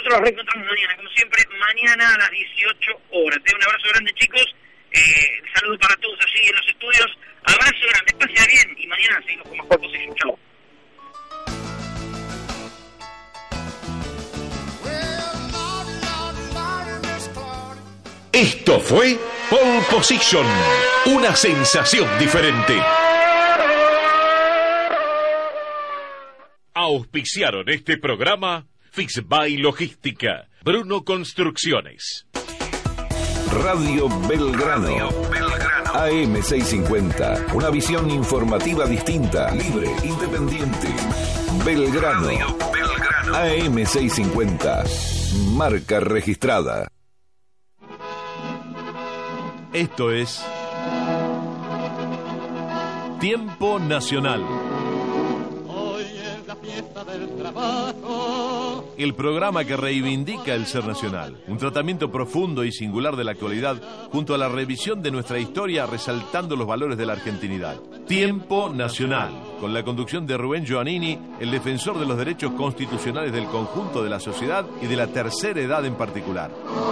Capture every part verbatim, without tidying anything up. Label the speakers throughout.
Speaker 1: nosotros nos reencontramos mañana, como siempre, mañana a las dieciocho horas. Te doy un abrazo grande, chicos. Eh, saludos para todos allí en los estudios. Abrazo grande, pase bien y mañana seguimos con más Pole Position. Chau.
Speaker 2: Esto fue Pole Position, una sensación diferente. Auspiciaron este programa Fixby Logística, Bruno Construcciones.
Speaker 3: Radio Belgrano. Radio Belgrano. A M seiscientos cincuenta. Una visión informativa distinta, libre, independiente. Belgrano. Radio Belgrano. A M seiscientos cincuenta. Marca registrada.
Speaker 2: Esto es Tiempo Nacional.
Speaker 4: Hoy es la fiesta del trabajo.
Speaker 2: El programa que reivindica el ser nacional. Un tratamiento profundo y singular de la actualidad, junto a la revisión de nuestra historia, resaltando los valores de la argentinidad. Tiempo Nacional, con la conducción de Rubén Giovannini, el defensor de los derechos constitucionales del conjunto de la sociedad y de la tercera edad en particular.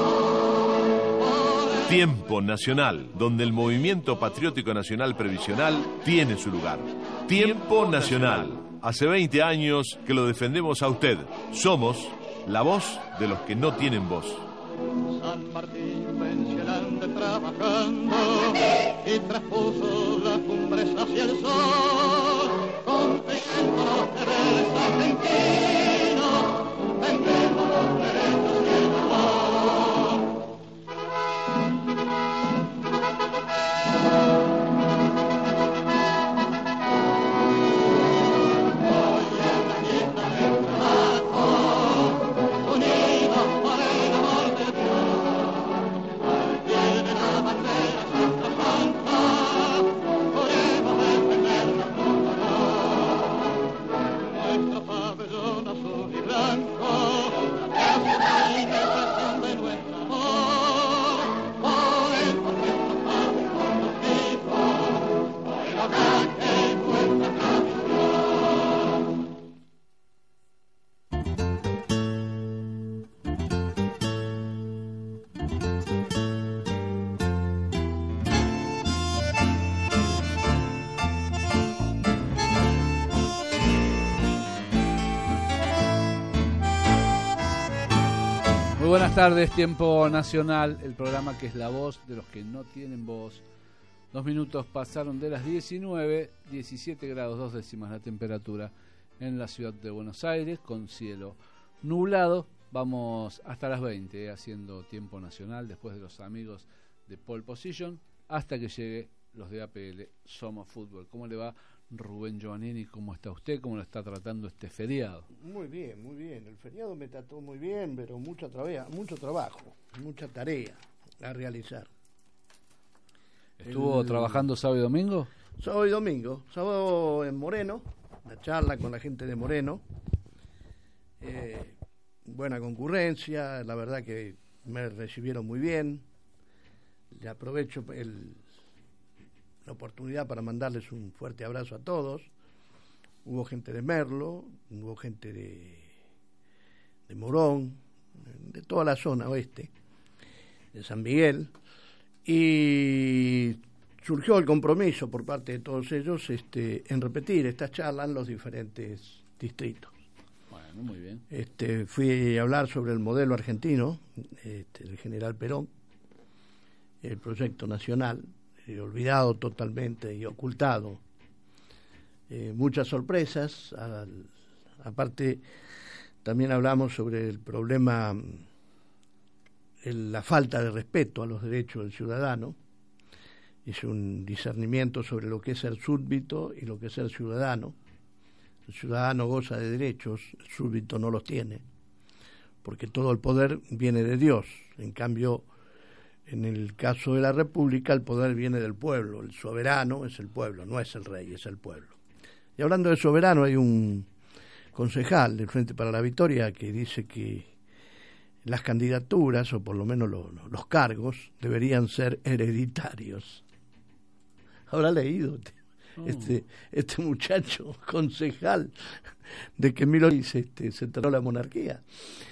Speaker 2: Tiempo Nacional, donde el movimiento patriótico nacional previsional tiene su lugar. Tiempo Nacional. Hace veinte años que lo defendemos a usted. Somos la voz de los que no tienen voz.
Speaker 4: San Martín pensionante trabajando y traspuso las cumbres hacia el sol. Conquistando los deberes argentinos, vendemos los derechos y el amor.
Speaker 5: Buenas tardes, Tiempo Nacional, el programa que es la voz de los que no tienen voz. Dos minutos pasaron de las diecinueve, diecisiete grados dos décimas la temperatura en la ciudad de Buenos Aires, con cielo nublado. Vamos hasta las veinte eh, haciendo Tiempo Nacional después de los amigos de Pole Position, hasta que llegue los de A P L Somos Fútbol. ¿Cómo le va, Rubén Giovannini? ¿Cómo está usted? ¿Cómo lo está tratando este feriado?
Speaker 6: Muy bien, muy bien. El feriado me trató muy bien, pero mucho, tra- mucho trabajo, mucha tarea a realizar.
Speaker 5: ¿Estuvo
Speaker 6: El...
Speaker 5: trabajando sábado y domingo?
Speaker 6: Sábado y domingo. Sábado en Moreno, una charla con la gente de Moreno. Eh, buena concurrencia, la verdad que me recibieron muy bien. Le aprovecho el... la oportunidad para mandarles un fuerte abrazo a todos. Hubo gente de Merlo, hubo gente de, de Morón, de toda la zona oeste, de San Miguel, y surgió el compromiso por parte de todos ellos este, en repetir estas charlas en los diferentes distritos.
Speaker 5: Bueno, muy bien.
Speaker 6: Este, fui a hablar sobre el modelo argentino, este, del general Perón, el proyecto nacional, Eh, olvidado totalmente y ocultado. Eh, muchas sorpresas. Al, aparte, también hablamos sobre el problema, el, la falta de respeto a los derechos del ciudadano. Hice un discernimiento sobre lo que es ser súbdito y lo que es ser ciudadano. El ciudadano goza de derechos, el súbdito no los tiene, porque todo el poder viene de Dios. En cambio, en el caso de la República, el poder viene del pueblo, el soberano es el pueblo, no es el rey, es el pueblo. Y hablando de soberano, hay un concejal del Frente para la Victoria que dice que las candidaturas, o por lo menos los, los cargos, deberían ser hereditarios. ¿Habrá leído oh. este, este muchacho concejal de que Milo dice, este, se enteró la monarquía?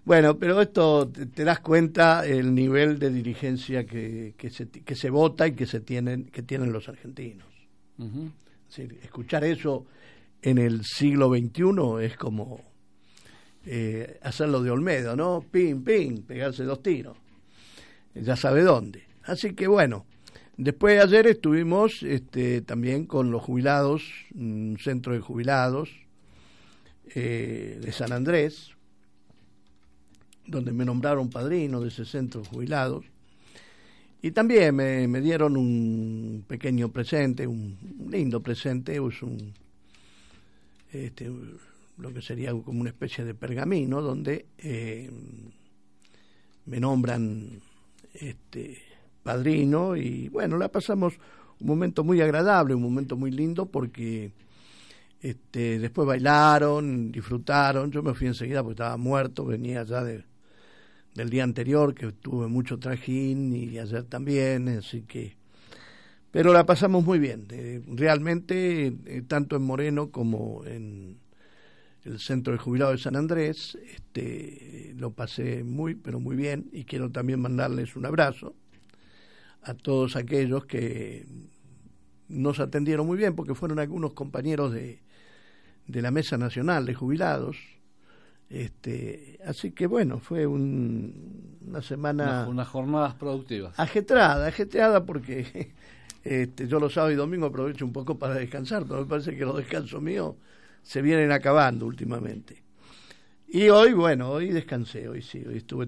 Speaker 6: Bueno, pero esto te, te das cuenta el nivel de dirigencia que, que se que se vota y que se tienen que tienen los argentinos. Uh-huh. Es decir, escuchar eso en el siglo veintiuno es como eh, hacerlo de Olmedo, ¿no? Pim, pim, pegarse dos tiros. Ya sabe dónde. Así que bueno, después de ayer estuvimos este, también con los jubilados, un centro de jubilados eh, de San Andrés, donde me nombraron padrino de ese centro de jubilados, y también me, me dieron un pequeño presente, un lindo presente, es un, este, lo que sería como una especie de pergamino, donde eh, me nombran este padrino, y bueno, la pasamos un momento muy agradable, un momento muy lindo, porque este después bailaron, disfrutaron. Yo me fui enseguida porque estaba muerto, venía ya de del día anterior, que tuve mucho trajín, y ayer también, así que, pero la pasamos muy bien, eh, realmente, eh, tanto en Moreno como en el Centro de Jubilados de San Andrés, este, lo pasé muy, pero muy bien, y quiero también mandarles un abrazo a todos aquellos que nos atendieron muy bien, porque fueron algunos compañeros de, de la Mesa Nacional de Jubilados. Este, así que bueno, fue un, una semana...
Speaker 5: Unas, unas jornadas productivas.
Speaker 6: Ajetreada, ajetreada porque este, yo los sábados y domingos aprovecho un poco para descansar, pero me parece que los descansos míos se vienen acabando últimamente. Y hoy, bueno, hoy descansé, hoy sí, hoy estuve